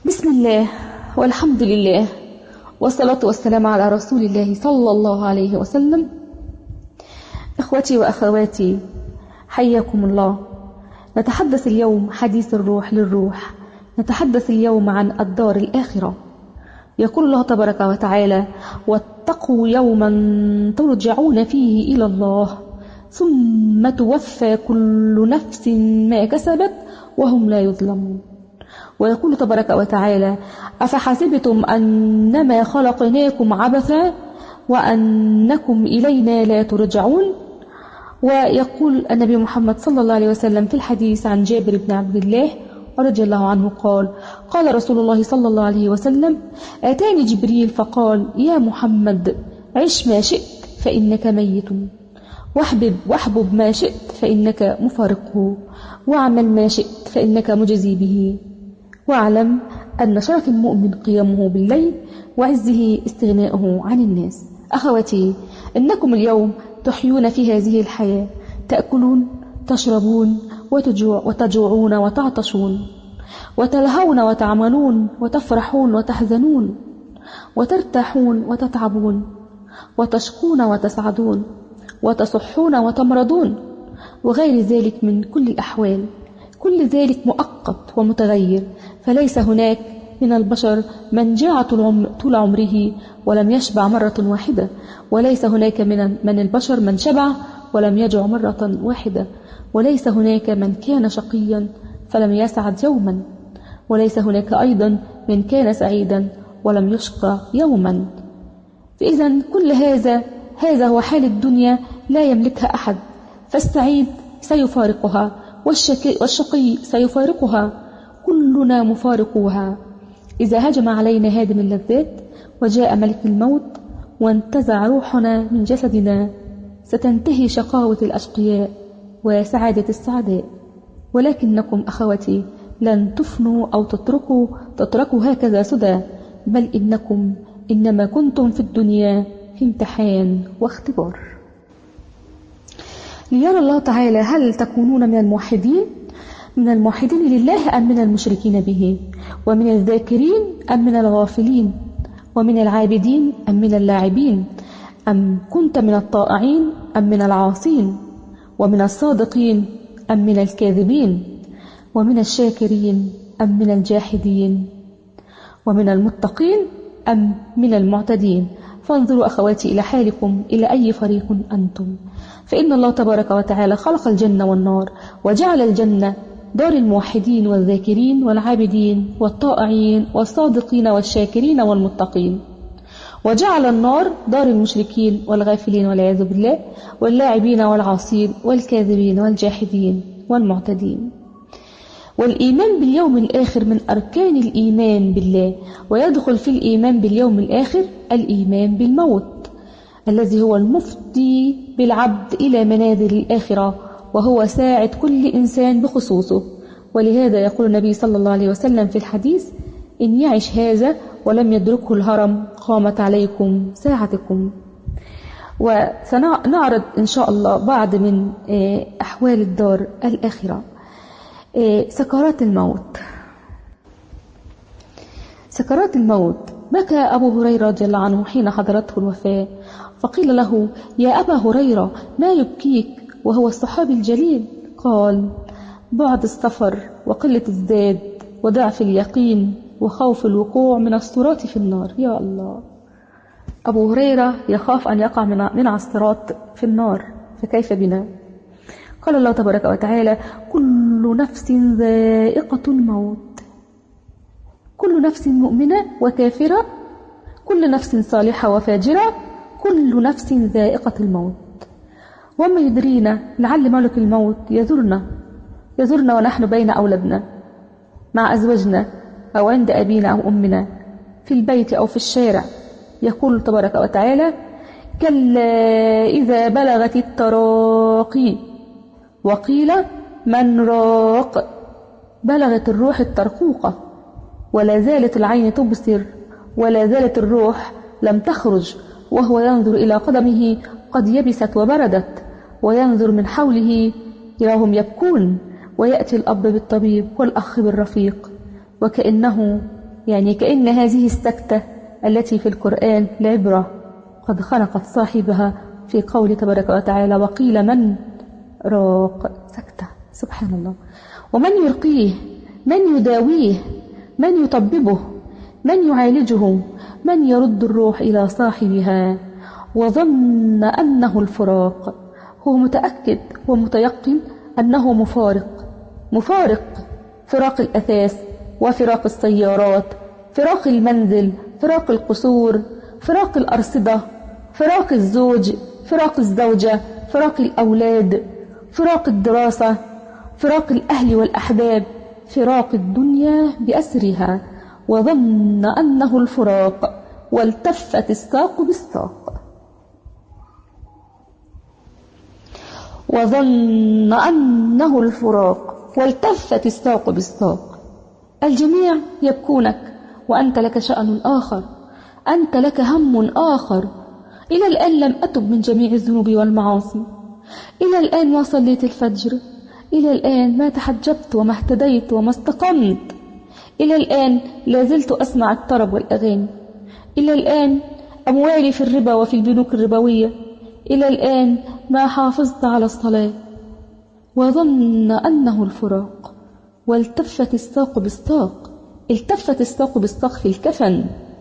بسم الله والحمد لله والصلاة والسلام على رسول الله صلى الله عليه وسلم. إخوتي وأخواتي، حياكم الله. نتحدث اليوم حديث الروح للروح. نتحدث اليوم عن الدار الآخرة. يقول الله تبارك وتعالى: واتقوا يوما ترجعون فيه إلى الله ثم توفى كل نفس ما كسبت وهم لا يظلمون. ويقول تبارك وتعالى: أفحسبتم أنما خلقناكم عبثا وأنكم إلينا لا ترجعون. ويقول النبي محمد صلى الله عليه وسلم في الحديث عن جابر بن عبد الله رضي الله عنه قال: قال رسول الله صلى الله عليه وسلم: أتاني جبريل فقال: يا محمد، عش ما شئت فإنك ميت، واحبب ما شئت فإنك مفارقه، واعمل ما شئت فإنك مجزي به، واعلم أن شرف المؤمن قيامه بالليل وعزه استغناؤه عن الناس. أخوتي، إنكم اليوم تحيون في هذه الحياة، تأكلون، تشربون، وتجوعون وتعطشون، وتلهون وتعملون، وتفرحون وتحزنون، وترتاحون وتتعبون، وتشقون وتسعدون، وتصحون وتمرضون، وغير ذلك من كل الأحوال. كل ذلك مؤقت ومتغير، فليس هناك من البشر من جاع طول عمره ولم يشبع مرة واحدة، وليس هناك من البشر من شبع ولم يجع مرة واحدة، وليس هناك من كان شقيا فلم يسعد يوما، وليس هناك أيضا من كان سعيدا ولم يشقى يوما. فإذا كل هذا هو حال الدنيا لا يملكها أحد، فالسعيد سيفارقها والشقي سيفارقها، كلنا مفارقوها. إذا هجم علينا هادم اللذات وجاء ملك الموت وانتزع روحنا من جسدنا، ستنتهي شقاوة الأشقياء وسعادة السعداء. ولكنكم أخوتي لن تفنوا أو تتركوا هكذا سدى، بل إنكم إنما كنتم في الدنيا في امتحان واختبار، ليرى الله تعالى هل تكونون من الموحدين لله أم من المشركين به، ومن الذاكرين أم من الغافلين، ومن العابدين أم من اللاعبين، أم كنت من الطائعين أم من العاصين، ومن الصادقين أم من الكاذبين، ومن الشاكرين أم من الجاحدين، ومن المتقين أم من المعتدين. فانظروا أخواتي إلى حالكم، إلى أي فريق أنتم. فإن الله تبارك وتعالى خلق الجنة والنار، وجعل الجنة دار الموحدين والذاكرين والعابدين والطائعين والصادقين والشاكرين والمتقين، وجعل النار دار المشركين والغافلين والعياذ بالله، واللاعبين والعاصين والكاذبين والجاحدين والمعتدين. والإيمان باليوم الآخر من أركان الإيمان بالله، ويدخل في الإيمان باليوم الآخر الإيمان بالموت الذي هو المفضي بالعبد إلى منازل الآخرة، وهو ساعد كل إنسان بخصوصه. ولهذا يقول النبي صلى الله عليه وسلم في الحديث: إن يعش هذا ولم يدركه الهرم قامت عليكم ساعتكم. وسنعرض إن شاء الله بعض من أحوال الدار الآخرة. سكرات الموت. سكرات الموت. بكى أبو هريرة رضي الله عنه حين حضرته الوفاة، فقيل له: يا أبا هريرة، ما يبكيك؟ وهو الصحابي الجليل. قال: بعد السفر وقلة الزاد وضعف اليقين وخوف الوقوع من الصراط في النار. يا الله، أبو هريرة يخاف أن يقع من الصراط في النار، فكيف بنا؟ قال الله تبارك وتعالى: كل نفس ذائقة الموت، كل نفس مؤمنة وكافرة، كل نفس صالحة وفاجرة، كل نفس ذائقة الموت. وما يدرينا لعل ملك الموت يزورنا ونحن بين أولادنا، مع أزواجنا، أو عند أبينا أو أمنا، في البيت أو في الشارع. يقول تبارك وتعالى: كلا إذا بلغت التراقي وقيل من راق. بلغت الروح الترقوقة، ولا زالت العين تبصر، ولا زالت الروح لم تخرج، وهو ينظر إلى قدمه قد يبست وبردت، وينظر من حوله يراهم يبكون، ويأتي الأب بالطبيب والأخ بالرفيق، وكأنه يعني كأن هذه السكتة التي في القرآن العبرة قد خنقت صاحبها في قول تبارك وتعالى: وقيل من راق. سكتة، سبحان الله. ومن يرقيه، من يداويه، من يطببه، من يعالجه، من يرد الروح إلى صاحبها. وظن أنه الفراق، هو متأكد ومتيقن أنه مفارق، فراق الأثاث وفراق السيارات، فراق المنزل، فراق القصور، فراق الأرصدة، فراق الزوج، فراق الزوجة، فراق الأولاد، فراق الدراسة، فراق الأهل والأحباب، فراق الدنيا بأسرها. وظن أنه الفراق والتفت الساق بالساق. وظن أنه الفراق والتفت الساق بالساق. الجميع يبكونك وأنت لك شأن آخر، أنت لك هم آخر. إلى الآن لم أتب من جميع الذنوب والمعاصي، إلى الآن ما صليت الفجر، إلى الآن ما تحجبت وما اهتديت وما استقمت، إلى الآن لا زلت أسمع الطرب والأغاني، إلى الآن أموالي في الربا وفي البنوك الربوية، إلى الآن ما حافظت على الصلاة. وظن أنه الفراق والتفت الساق بالساق. التفت الساق بالساق في الكفن،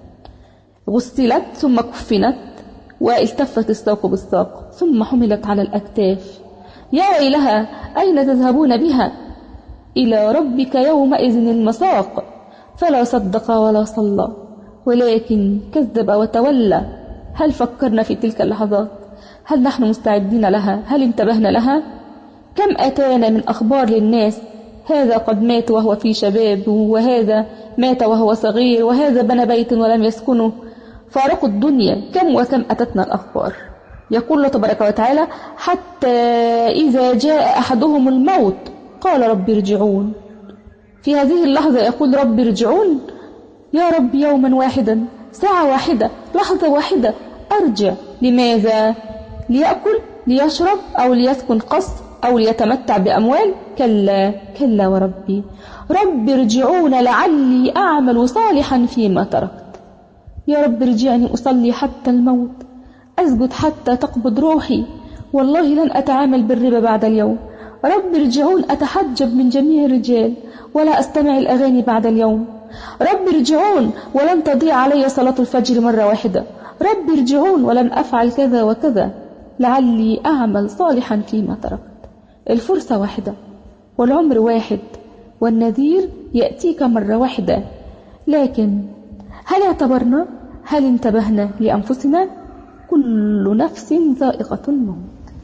غسلت ثم كفنت، والتفت الساق بالساق ثم حملت على الأكتاف. يا ويلها أين تذهبون بها؟ إلى ربك يومئذ المساق. فلا صدق ولا صلى ولكن كذب وتولى. هل فكرنا في تلك اللحظات؟ هل نحن مستعدين لها؟ هل انتبهنا لها؟ كم أتانا من أخبار للناس: هذا قد مات وهو في شبابه، وهذا مات وهو صغير، وهذا بنى بيت ولم يسكنه. فارقوا الدنيا، كم وكم أتتنا الأخبار. يقول الله تبارك وتعالى: حتى إذا جاء أحدهم الموت قال رب ارجعون. في هذه اللحظة يقول رب ارجعون. يا رب يوما واحدا، ساعة واحدة، لحظة واحدة أرجع. لماذا؟ ليأكل، ليشرب، أو ليسكن قصر، أو ليتمتع بأموال؟ كلا كلا وربي، رب ارجعون لعلي أعمل صالحا فيما تركت. يا رب ارجعني أصلي حتى الموت، أسجد حتى تقبض روحي، والله لن أتعامل بالربا بعد اليوم. رب ارجعون أتحجب من جميع الرجال ولا أستمع الأغاني بعد اليوم. رب ارجعون ولن تضيع علي صلاة الفجر مرة واحدة. رب ارجعون ولن أفعل كذا وكذا، لعلي أعمل صالحا فيما تركت. الفرصة واحدة والعمر واحد والنذير يأتيك مرة واحدة. لكن هل اعتبرنا؟ هل انتبهنا لأنفسنا؟ كل نفس ذائقة الموت.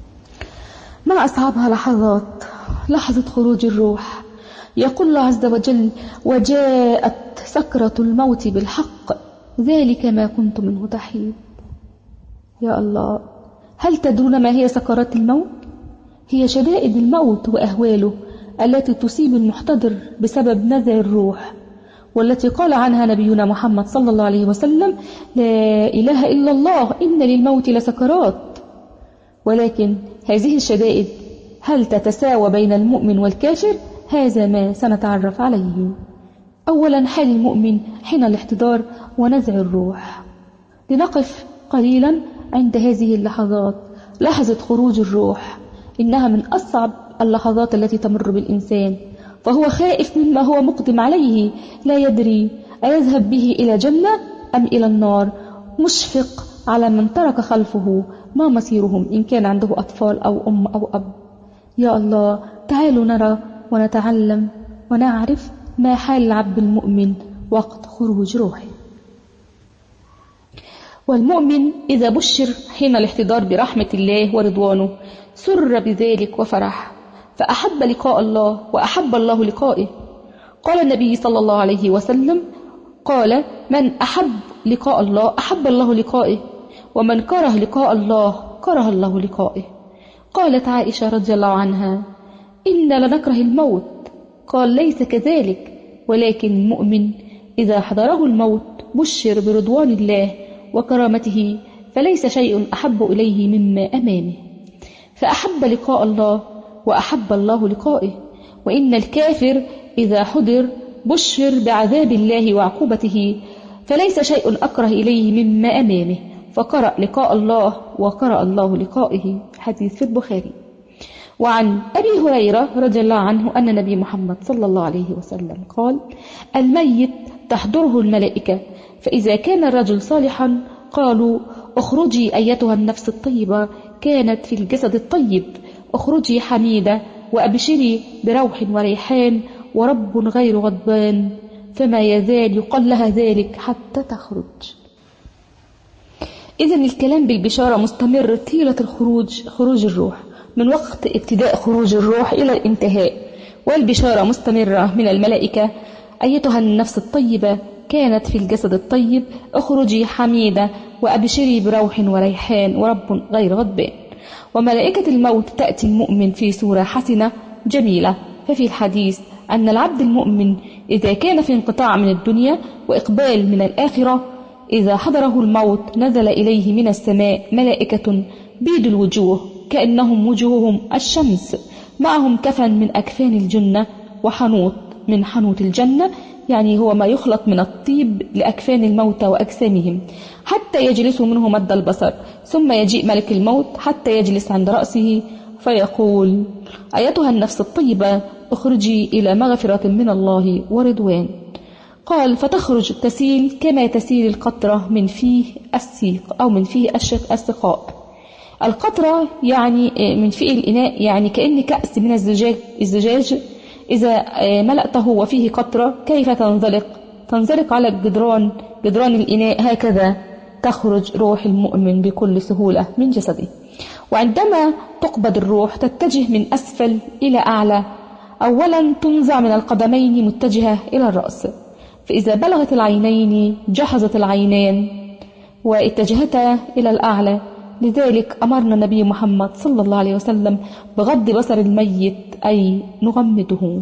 ما أصعبها لحظات، لحظة خروج الروح. يقول الله عز وجل: وجاءت سكرة الموت بالحق ذلك ما كنت منه تحيد. يا الله، هل تدرون ما هي سكرات الموت؟ هي شدائد الموت وأهواله التي تصيب المحتضر بسبب نزع الروح، والتي قال عنها نبينا محمد صلى الله عليه وسلم: لا إله إلا الله إن للموت لسكرات. ولكن هذه الشدائد هل تتساوى بين المؤمن والكافر؟ هذا ما سنتعرف عليه. أولا، حال المؤمن حين الاحتضار ونزع الروح. لنقف قليلا عند هذه اللحظات، لحظة خروج الروح. إنها من أصعب اللحظات التي تمر بالإنسان، فهو خائف مما هو مقدم عليه، لا يدري أيذهب به إلى جنة أم إلى النار، مشفق على من ترك خلفه ما مصيرهم إن كان عنده أطفال أو أم أو أب. يا الله، تعالوا نرى ونتعلم ونعرف ما حال العبد المؤمن وقت خروج روحه. والمؤمن إذا بشر حين الاحتضار برحمة الله ورضوانه سر بذلك وفرح، فأحب لقاء الله وأحب الله لقائه. قال النبي صلى الله عليه وسلم: قال: من أحب لقاء الله أحب الله لقائه، ومن كره لقاء الله كره الله لقائه. قالت عائشة رضي الله عنها: إنا لنكره الموت. قال: ليس كذلك، ولكن المؤمن إذا حضره الموت بشر برضوان الله وكرامته، فليس شيء أحب إليه مما أمامه، فأحب لقاء الله وأحب الله لقائه. وإن الكافر إذا حضر بشر بعذاب الله وعقوبته، فليس شيء أكره إليه مما أمامه، فقرأ لقاء الله وقرأ الله لقائه. حديث في البخاري. وعن أبي هريرة رضي الله عنه أن النبي محمد صلى الله عليه وسلم قال: الميت تحضره الملائكة، فإذا كان الرجل صالحا قالوا: اخرجي أيتها النفس الطيبة كانت في الجسد الطيب، اخرجي حميدة وأبشري بروح وريحان ورب غير غضبان، فما يزال يقال لها ذلك حتى تخرج. إذن الكلام بالبشارة مستمر طيلة خروج الروح، من وقت ابتداء خروج الروح إلى الانتهاء، والبشارة مستمرة من الملائكة: أيتها النفس الطيبة كانت في الجسد الطيب، اخرجي حميدة وأبشري بروح وريحان ورب غير غضبان. وملائكة الموت تأتي المؤمن في صورة حسنة جميلة. ففي الحديث أن العبد المؤمن إذا كان في انقطاع من الدنيا وإقبال من الآخرة، إذا حضره الموت نزل إليه من السماء ملائكة بيض الوجوه كأنهم وجوههم الشمس، معهم كفن من أكفان الجنة وحنوط من حنوط الجنة، يعني هو ما يخلط من الطيب لأكفان الموتى وأجسامهم، حتى يجلسوا منه مد البصر. ثم يجيء ملك الموت حتى يجلس عند رأسه فيقول: أيتها النفس الطيبة اخرجي إلى مغفرة من الله ورضوان. قال: فتخرج تسيل كما تسيل القطرة من فيه السيق أو من فيه السقاء. القطرة يعني من فيه الإناء، يعني كأن كأس من الزجاج إذا ملأته وفيه قطرة كيف تنزلق على جدران الإناء، هكذا تخرج روح المؤمن بكل سهولة من جسده. وعندما تقبض الروح تتجه من أسفل إلى أعلى. أولا تنزع من القدمين متجهة إلى الرأس، فإذا بلغت العينين جحظت العينان واتجهتا إلى الأعلى. لذلك أمرنا النبي محمد صلى الله عليه وسلم بغض بصر الميت، أي نغمده.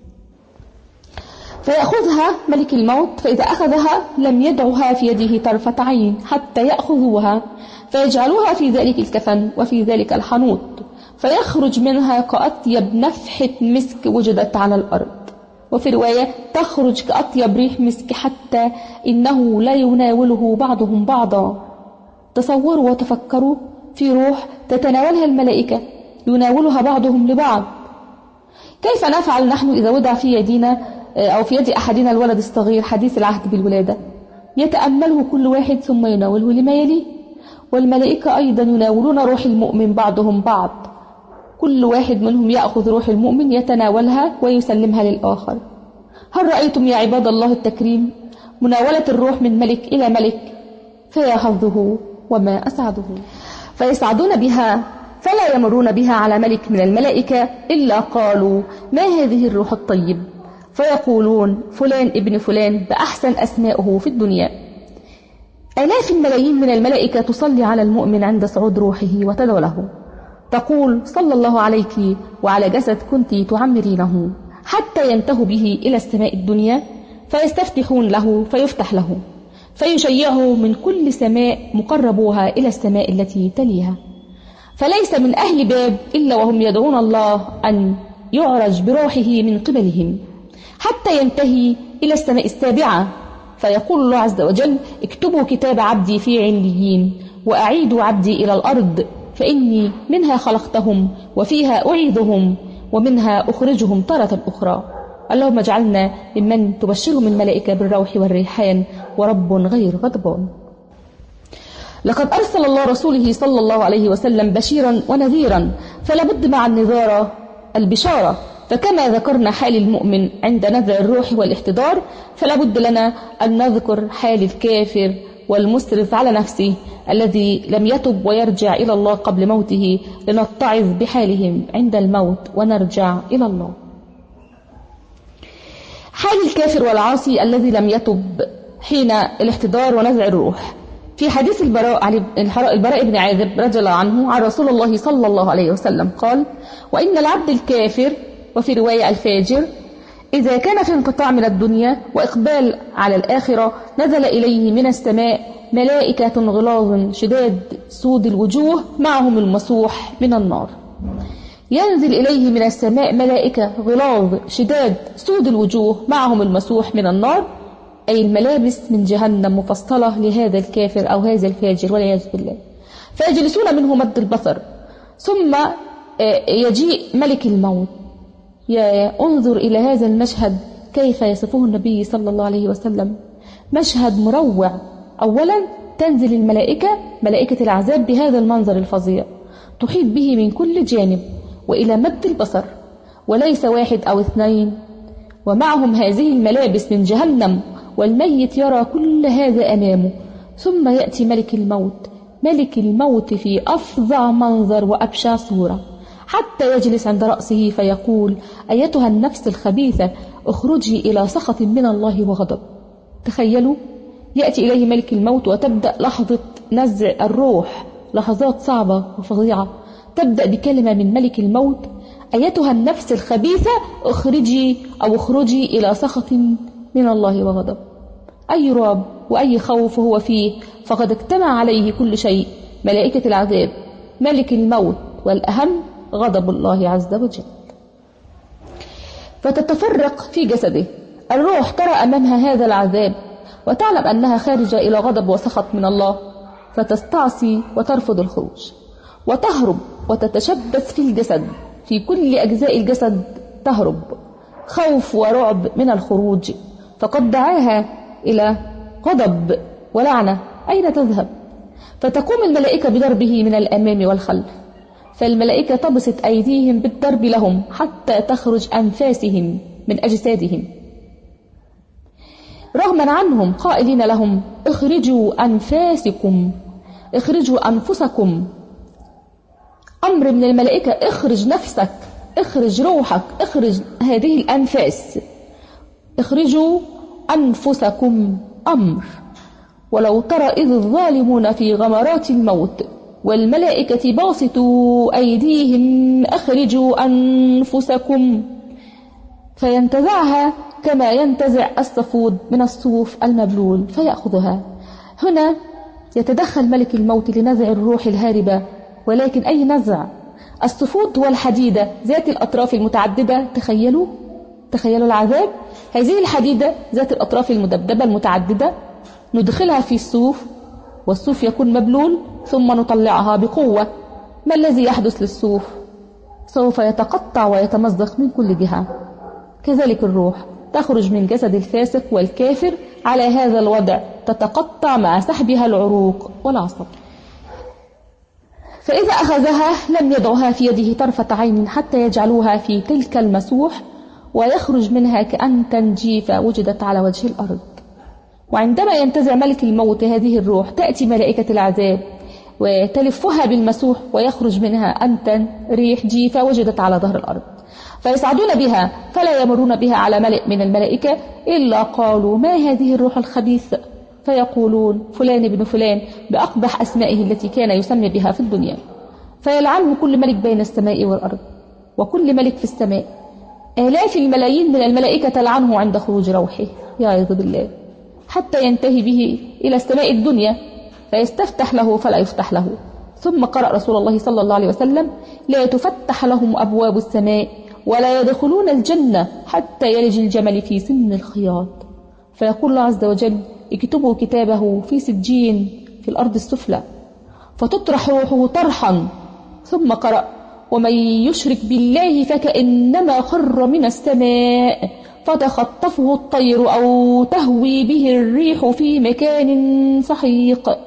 فيأخذها ملك الموت، فإذا أخذها لم يدعها في يده طرفة عين حتى يأخذوها، فيجعلوها في ذلك الكفن وفي ذلك الحنوط، فيخرج منها كأطيب نفحة مسك وجدت على الأرض. وفي رواية: تخرج كأطيب ريح مسك حتى إنه لا يناوله بعضهم بعضا. تصوروا وتفكروا في روح تتناولها الملائكة، يناولها بعضهم لبعض. كيف نفعل نحن إذا وضع في يدنا أو في يد أحدنا الولد الصغير حديث العهد بالولادة؟ يتأمله كل واحد ثم يناوله لما يليه. والملائكة أيضا يناولون روح المؤمن بعضهم بعض، كل واحد منهم يأخذ روح المؤمن يتناولها ويسلمها للآخر. هل رأيتم يا عباد الله التكريم مناولة الروح من ملك إلى ملك؟ فيا حظه وما أسعده. فيسعدون بها، فلا يمرون بها على ملك من الملائكة إلا قالوا: ما هذه الروح الطيب؟ فيقولون: فلان ابن فلان بأحسن أسمائه في الدنيا. آلاف الملايين من الملائكة تصلي على المؤمن عند صعود روحه وتدعو له، تقول: صلى الله عليك وعلى جسد كنت تعمرينه، حتى ينتهوا به إلى السماء الدنيا، فيستفتحون له فيفتح له، فيشيعه من كل سماء مقربوها إلى السماء التي تليها، فليس من أهل باب إلا وهم يدعون الله أن يعرج بروحه من قبلهم حتى ينتهي إلى السماء السابعة، فيقول الله عز وجل: اكتبوا كتاب عبدي في عليين، وأعيدوا عبدي إلى الأرض، فإني منها خلقتهم وفيها أعيدهم ومنها أخرجهم تارة أخرى. اللهم اجعلنا ممن تبشرهم الملائكة بالروح والريحان ورب غير غضبان. لقد أرسل الله رسوله صلى الله عليه وسلم بشيرا ونذيرا، فلا بد مع النذارة البشارة. فكما ذكرنا حال المؤمن عند نزع الروح والاحتضار، فلا بد لنا أن نذكر حال الكافر والمسرف على نفسه الذي لم يتب ويرجع إلى الله قبل موته، لنتعظ بحالهم عند الموت ونرجع إلى الله. حال الكافر والعاصي الذي لم يتب حين الاحتضار ونزع الروح. في حديث البراء بن عازب رضي الله عنه عن رسول الله صلى الله عليه وسلم قال: وإن العبد الكافر، وفي رواية الفاجر، إذا كان في انقطاع من الدنيا وإقبال على الآخرة، نزل إليه من السماء ملائكة غلاظ شداد سود الوجوه، معهم المسوح من النار. ينزل إليه من السماء ملائكة غلاظ شداد سود الوجوه معهم المسوح من النار، أي الملابس من جهنم مفصلة لهذا الكافر أو هذا الفاجر والعياذ بالله، فيجلسون منه مد البصر. ثم يجيء ملك الموت. انظر إلى هذا المشهد كيف يصفه النبي صلى الله عليه وسلم، مشهد مروع. أولا تنزل الملائكة، ملائكة العذاب، بهذا المنظر الفظيع، تحيط به من كل جانب وإلى مد البصر، وليس واحد أو اثنين، ومعهم هذه الملابس من جهنم، والميت يرى كل هذا أمامه. ثم يأتي ملك الموت، ملك الموت في أفظع منظر وأبشع صورة، حتى يجلس عند رأسه فيقول: أيتها النفس الخبيثة اخرجي إلى سخط من الله وغضب. تخيلوا، يأتي إليه ملك الموت وتبدأ لحظة نزع الروح، لحظات صعبة وفظيعة، تبدأ بكلمة من ملك الموت: أيتها النفس الخبيثة اخرجي إلى سخط من الله وغضب. أي رعب وأي خوف هو فيه، فقد اجتمع عليه كل شيء، ملائكة العذاب، ملك الموت، والأهم غضب الله عز وجل. فتتفرق في جسده الروح، ترى أمامها هذا العذاب وتعلم أنها خارجة إلى غضب وسخط من الله، فتستعصي وترفض الخروج، وتهرب وتتشبث في الجسد، في كل أجزاء الجسد تهرب، خوف ورعب من الخروج، فقد دعاها إلى غضب ولعنة. أين تذهب؟ فتقوم الملائكة بضربه من الأمام والخلف، فالملائكة تبسط أيديهم بالضرب لهم حتى تخرج أنفاسهم من أجسادهم رغما عنهم، قائلين لهم: اخرجوا أنفاسكم، اخرجوا أنفسكم. أمر من الملائكة: اخرج نفسك، اخرج روحك، اخرج هذه الأنفاس، اخرجوا أنفسكم. أمر. ولو ترى إذ الظالمون في غمرات الموت والملائكة باسطوا أيديهم أخرجوا أنفسكم، فينتزعها كما ينتزع الصفود من الصوف المبلول فيأخذها. هنا يتدخل ملك الموت لنزع الروح الهاربة، ولكن أي نزع؟ الصفود والحديدة ذات الأطراف المتعددة. تخيلوا العذاب، هذه الحديدة ذات الأطراف المدببة المتعددة ندخلها في الصوف، والصوف يكون مبلول، ثم نطلعها بقوة. ما الذي يحدث للصوف؟ سوف يتقطع ويتمزق من كل جهة. كذلك الروح تخرج من جسد الفاسق والكافر على هذا الوضع، تتقطع مع سحبها العروق والعصب. فإذا أخذها لم يدعها في يده طرفة عين حتى يجعلوها في تلك المسوح، ويخرج منها كأن تنجيفة وجدت على وجه الأرض. وعندما ينتزع ملك الموت هذه الروح، تأتي ملائكة العذاب وتلفها بالمسوح، ويخرج منها أنتن ريح جيفة وجدت على ظهر الأرض، فيصعدون بها فلا يمرون بها على ملئ من الملائكة إلا قالوا: ما هذه الروح الخبيثة؟ فيقولون: فلان ابن فلان، بأقبح أسمائه التي كان يسمي بها في الدنيا. فيلعنه كل ملك بين السماء والأرض، وكل ملك في السماء. آلاف الملايين من الملائكة تلعنه عند خروج روحه، يعوذ بالله، حتى ينتهي به إلى السماء الدنيا، فيستفتح له فلا يفتح له. ثم قرأ رسول الله صلى الله عليه وسلم: لا تفتح لهم أبواب السماء ولا يدخلون الجنة حتى يلج الجمل في سن الخياط. فيقول الله عز وجل: اكتبوا كتابه في سجين في الأرض السفلى، فتطرح روحه طرحا. ثم قرأ: ومن يشرك بالله فكأنما خر من السماء فتخطفه الطير أو تهوي به الريح في مكان سحيق.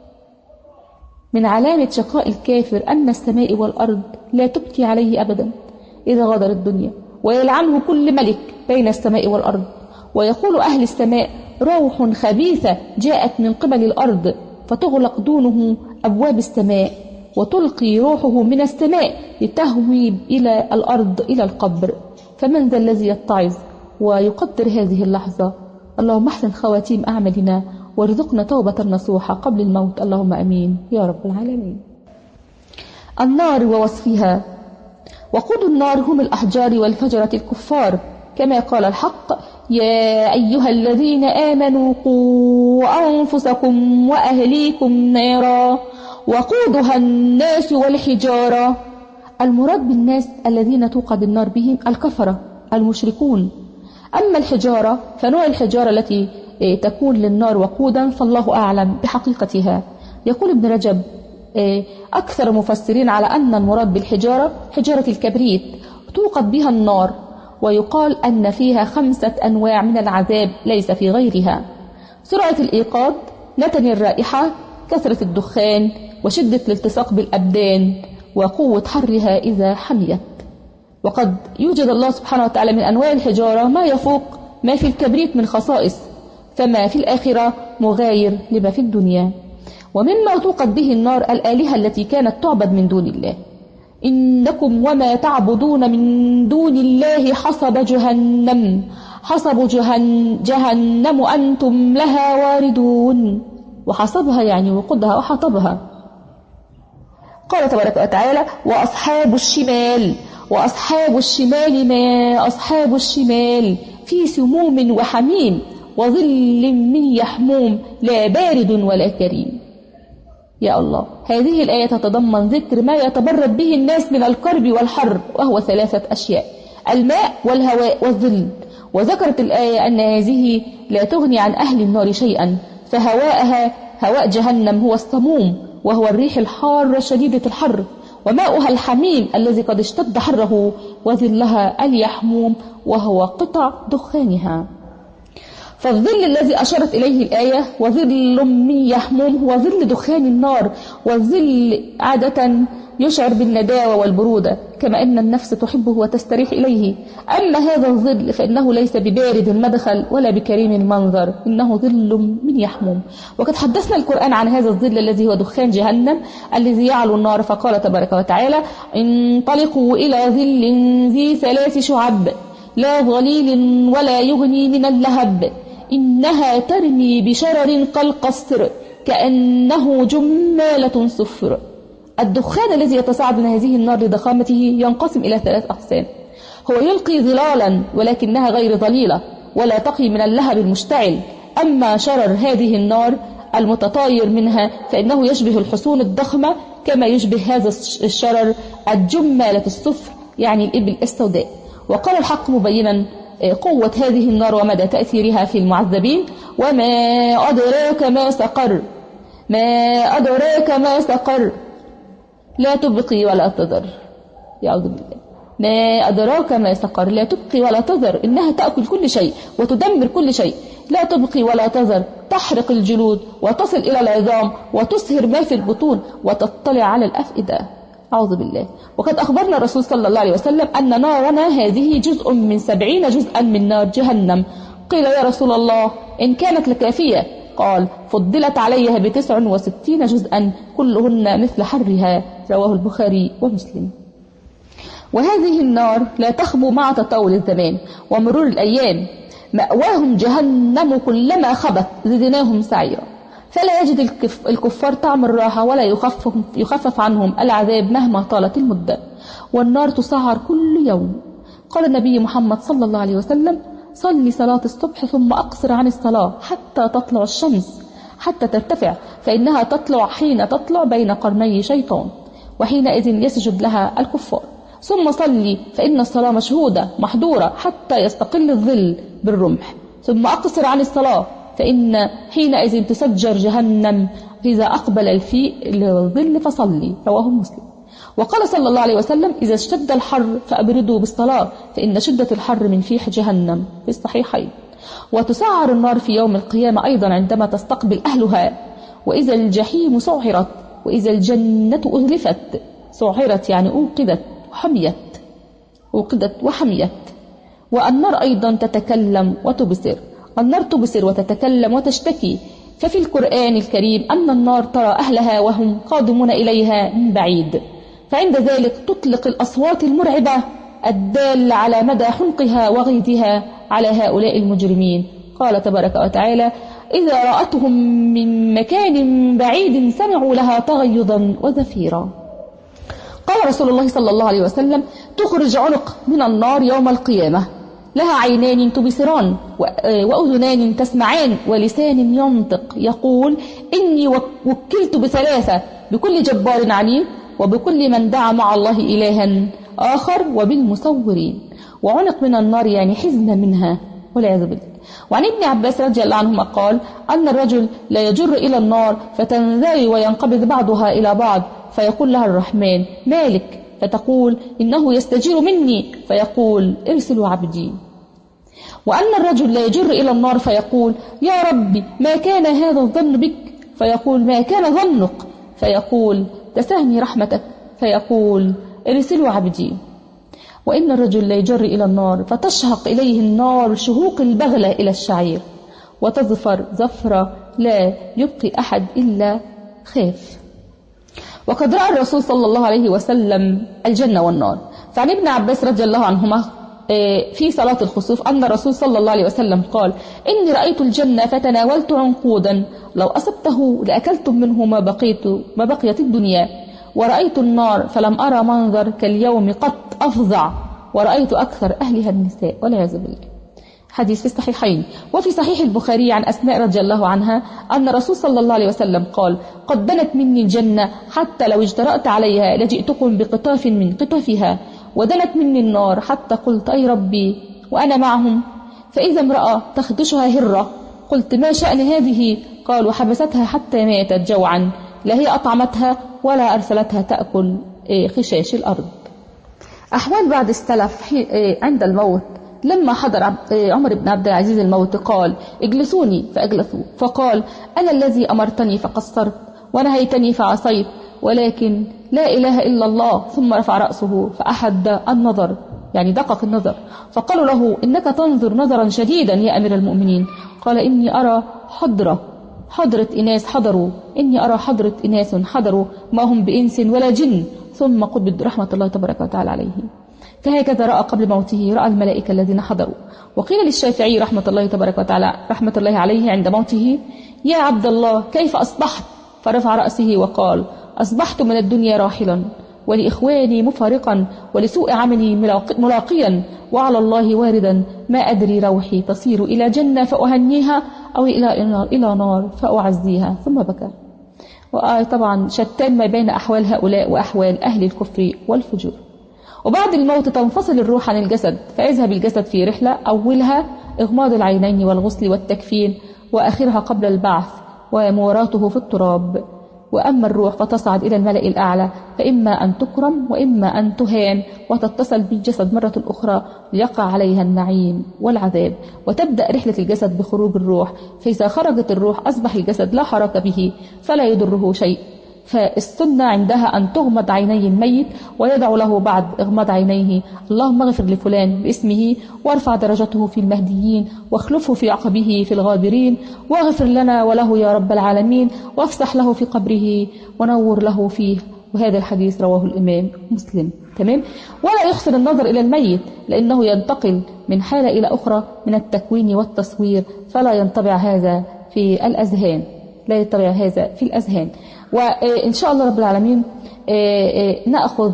من علامة شقاء الكافر أن السماء والأرض لا تبكي عليه أبدا إذا غادر الدنيا، ويلعنه كل ملك بين السماء والأرض. ويقول أهل السماء: روح خبيثة جاءت من قبل الأرض، فتغلق دونه أبواب السماء، وتلقي روحه من السماء لتهوي إلى الأرض إلى القبر. فمن ذا الذي يتعظ ويقدر هذه اللحظة؟ اللهم احسن خواتيم أعمالنا، وارزقنا توبة نصوحة قبل الموت، اللهم أمين يا رب العالمين. النار ووصفها: وقود النار هم الأحجار والفجرة الكفار، كما قال الحق: يا أيها الذين آمنوا قوا أنفسكم وأهليكم نارا وقودها الناس والحجارة. المراد بالناس الذين توقد النار بهم الكفرة المشركون. أما الحجارة فنوع الحجارة التي تكون للنار وقودا فالله أعلم بحقيقتها. يقول ابن رجب أكثر المفسرين على أن المراد بالحجارة حجارة الكبريت توقد بها النار، ويقال أن فيها 5 أنواع من العذاب ليس في غيرها: سرعة الإيقاد، نتن الرائحة، كثرة الدخان، وشدة الالتصاق بالأبدان، وقوة حرها إذا حميت. وقد يوجد الله سبحانه وتعالى من أنواع الحجارة ما يفوق ما في الكبريت من خصائص، فما في الآخرة مغاير لما في الدنيا. ومما توقد به النار الآلهة التي كانت تعبد من دون الله: إنكم وما تعبدون من دون الله حصب جهنم أنتم لها واردون. وحصبها يعني وقودها وحطبها. قال تبارك وتعالى: وأصحاب الشمال ما أصحاب الشمال في سموم وحميم وظل من يحموم لا بارد ولا كريم. يا الله، هذه الآية تتضمن ذكر ما يتبرد به الناس من الكرب والحر، وهو 3 أشياء: الماء والهواء والظل. وذكرت الآية أن هذه لا تغني عن أهل النار شيئا، فهواءها هواء جهنم هو السموم، وهو الريح الحارة شديدة الحر، وماؤها الحميم الذي قد اشتد حره، وظلها اليحموم وهو قطع دخانها. فالظل الذي أشارت إليه الآية وظل من يحموم هو ظل دخان النار، والظل عادة يشعر بالنداوة والبرودة، كما أن النفس تحبه وتستريح إليه. أما هذا الظل فإنه ليس ببارد المدخل ولا بكريم المنظر، إنه ظل من يحموم. وقد حدثنا القرآن عن هذا الظل الذي هو دخان جهنم الذي يعلو النار، فقال تبارك وتعالى: انطلقوا إلى ظل ذي 3 شعب لا ظليل ولا يغني من اللهب إنها ترمي بشرر كالقصر كأنه جمالة صفر. الدخان الذي يتصاعد من هذه النار لضخامته ينقسم إلى 3 أقسام: هو يلقي ظلالا ولكنها غير ظليلة ولا تقي من اللهب المشتعل. أما شرر هذه النار المتطاير منها فإنه يشبه الحصون الضخمة، كما يشبه هذا الشرر الجمالة الصفر يعني الإبل السوداء. وقال الحق مبينا قوة هذه النار ومدى تأثيرها في المعذبين: وما أدراك ما سقر لا تبقي ولا تذر. يعوذ بالله. ما أدراك ما سقر لا تبقي ولا تذر، إنها تأكل كل شيء وتدمر كل شيء، لا تبقي ولا تذر، تحرق الجلود وتصل إلى العظام وتسهر ما في البطون وتطلع على الأفئدة. أعوذ بالله. وقد أخبرنا الرسول صلى الله عليه وسلم أن نارنا هذه جزء من 70 جزءا من نار جهنم. قيل: يا رسول الله إن كانت لكافية؟ قال: فضلت عليها ب69 جزءا كلهن مثل حرها. رواه البخاري ومسلم. وهذه النار لا تخبو مع تطول الزمان ومرور الأيام. مأواهم جهنم كلما خبت زدناهم سعيرا. فلا يجد الكفار طعم الراحة ولا يخفف عنهم العذاب مهما طالت المدة. والنار تسعر كل يوم. قال النبي محمد صلى الله عليه وسلم: صلي صلاة الصبح ثم أقصر عن الصلاة حتى تطلع الشمس حتى ترتفع، فإنها تطلع حين تطلع بين قرني شيطان، وحينئذ يسجد لها الكفار. ثم صلي فإن الصلاة مشهودة محضورة حتى يستقل الظل بالرمح. ثم أقصر عن الصلاة فإن حينئذ تسجر جهنم إذا أقبل الفيء الظل فصلي. رواه مسلم. وقال صلى الله عليه وسلم: إذا اشتد الحر فأبردوا بالصلاة فإن شدة الحر من فيح جهنم، في الصحيحين. وتسعر النار في يوم القيامة أيضا عندما تستقبل أهلها. وإذا الجحيم سعرت وإذا الجنة أزلفت. سعرت يعني أوقدت وحميت. والنار أيضا تتكلم وتبصر. النار تبصر وتتكلم وتشتكي. ففي القرآن الكريم أن النار ترى أهلها وهم قادمون إليها من بعيد، فعند ذلك تطلق الأصوات المرعبة الدالة على مدى حنقها وغيظها على هؤلاء المجرمين. قال تبارك وتعالى: إذا رأتهم من مكان بعيد سمعوا لها تغيظا وزفيرا. قال رسول الله صلى الله عليه وسلم: تخرج عنق من النار يوم القيامة لها عينان تبصران وأذنان تسمعان ولسان ينطق يقول: إني وكلت ب3 بكل جبار عنيد وبكل من دعا مع الله إلها آخر وبالمصورين. وعنق من النار يعني حزن منها والعياذ بالله. وعن ابن عباس رضي الله عنهما قال أن الرجل لا يجر إلى النار فتنذري وينقبض بعضها إلى بعض، فيقول لها الرحمن مالك، فتقول إنه يستجير مني، فيقول ارسلوا عبدي. وأن الرجل لا يجر إلى النار فيقول يا ربي ما كان هذا الظن بك، فيقول ما كان ظنك، فيقول تسهني رحمتك، فيقول ارسلوا عبدي. وإن الرجل لا يجر إلى النار فتشهق إليه النار شهوق البغلة إلى الشعير، وتظفر زفرة لا يبقي أحد إلا خاف. وقد رأى الرسول صلى الله عليه وسلم الجنة والنار. فعن ابن عباس رضي الله عنهما في صلاة الخسوف أن الرسول صلى الله عليه وسلم قال إني رأيت الجنة فتناولت عنقودا لو أصبته لأكلتم منه ما بقيت الدنيا، ورأيت النار فلم أرى منظر كاليوم قط أفظع، ورأيت أكثر أهلها النساء والعياذ بالله. حديث في الصحيحين. وفي صحيح البخاري عن أسماء رضي الله عنها أن الرسول صلى الله عليه وسلم قال قد دنت مني الجنة حتى لو اجترأت عليها لجئتكم بقطاف من قطافها، ودنت مني النار حتى قلت أي ربي وأنا معهم، فإذا امرأة تخدشها هرة قلت ما شأن هذه؟ قالوا حبستها حتى ماتت جوعا، لا هي أطعمتها ولا أرسلتها تأكل خشاش الأرض. أحوال بعد السلف عند الموت. لما حضر عمر بن عبد العزيز الموت قال اجلسوني فأجلسوا، فقال أنا الذي أمرتني فقصرت ونهيتني فعصيت، ولكن لا إله إلا الله. ثم رفع رأسه فأحد النظر يعني دقق النظر، فقالوا له إنك تنظر نظرا شديدا يا أمير المؤمنين. قال إني أرى حضرة إناس حضروا، إني أرى حضرة إناس حضروا ما هم بإنس ولا جن، ثم قبض رحمة الله تبارك وتعالى عليه. فهكذا رأى قبل موته، رأى الملائكة الذين حضروا. وقيل للشافعي رحمة الله عليه عند موته يا عبد الله كيف أصبحت؟ فرفع رأسه وقال أصبحت من الدنيا راحلا، ولإخواني مفارقا، ولسوء عملي ملاقيا، وعلى الله واردا، ما أدري روحي تصير إلى جنة فأهنيها أو إلى نار فأعزيها. ثم بكى. وطبعا شتان ما بين أحوال هؤلاء وأحوال أهل الكفر والفجور. وبعد الموت تنفصل الروح عن الجسد، فيذهب الجسد في رحلة أولها إغماض العينين والغسل والتكفين، وآخرها قبل البعث ومواراته في التراب. وأما الروح فتصعد إلى الملأ الأعلى، فإما أن تكرم وإما أن تهان وتتصل بالجسد مرة أخرى ليقع عليها النعيم والعذاب. وتبدأ رحلة الجسد بخروج الروح، فإذا خرجت الروح أصبح الجسد لا حركة به فلا يضره شيء. فالسنة عندها أن تغمض عيني الميت ويدعو له بعد إغماض عينيه اللهم اغفر لفلان باسمه، وارفع درجته في المهديين، واخلفه في عقبه في الغابرين، واغفر لنا وله يا رب العالمين، وافسح له في قبره ونور له فيه. وهذا الحديث رواه الإمام مسلم. تمام. ولا يحسن النظر إلى الميت لأنه ينتقل من حالة إلى أخرى من التكوين والتصوير، فلا ينطبع هذا في الأذهان، لا ينطبع هذا في الأذهان. وإن شاء الله رب العالمين نأخذ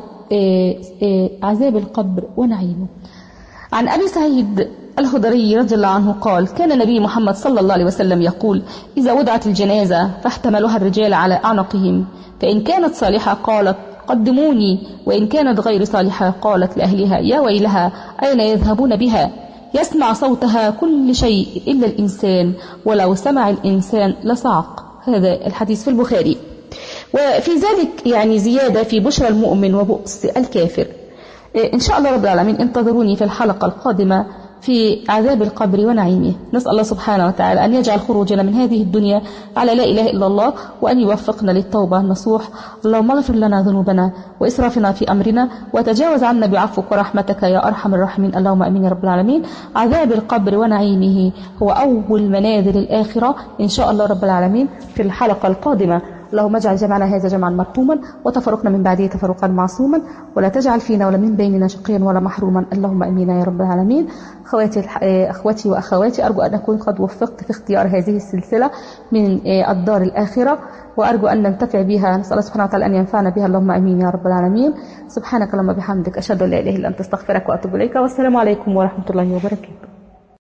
عذاب القبر ونعيمه. عن أبي سعيد الخدري رضي الله عنه قال كان نبي محمد صلى الله عليه وسلم يقول إذا وضعت الجنازة فاحتملوها الرجال على أعنقهم، فإن كانت صالحة قالت قدموني، وإن كانت غير صالحة قالت لأهلها يا ويلها أين يذهبون بها؟ يسمع صوتها كل شيء إلا الإنسان، ولو سمع الإنسان لصعق. هذا الحديث في البخاري. وفي ذلك يعني زيادة في بشرى المؤمن وبؤس الكافر. إن شاء الله رب العالمين انتظروني في الحلقة القادمة في عذاب القبر ونعيمه. نسأل الله سبحانه وتعالى أن يجعل خروجنا من هذه الدنيا على لا إله إلا الله، وأن يوفقنا للتوبة النصوح. اللهم اغفر لنا ذنوبنا وإسرافنا في أمرنا، وتجاوز عنا بعفوك ورحمتك يا أرحم الراحمين. اللهم أمين يا رب العالمين. عذاب القبر ونعيمه هو أول منازل الآخرة إن شاء الله رب العالمين في الحلقة القادمة. اللهم اجعل جمعنا هذا جمعا مرحوما، وتفرقنا من بعده تفرقا معصوما، ولا تجعل فينا ولا من بيننا شقيا ولا محروما. اللهم امين يا رب العالمين. اخوتي واخواتي، ارجو ان اكون قد وفقت في اختيار هذه السلسله من الدار الاخره، وارجو ان ننتفع بها. نسال الله سبحانه وتعالى ان ينفعنا بها. اللهم امين يا رب العالمين. سبحانك اللهم وبحمدك، اشهد ان لا اله الا انت، استغفرك واتوب اليك. والسلام عليكم ورحمه الله وبركاته.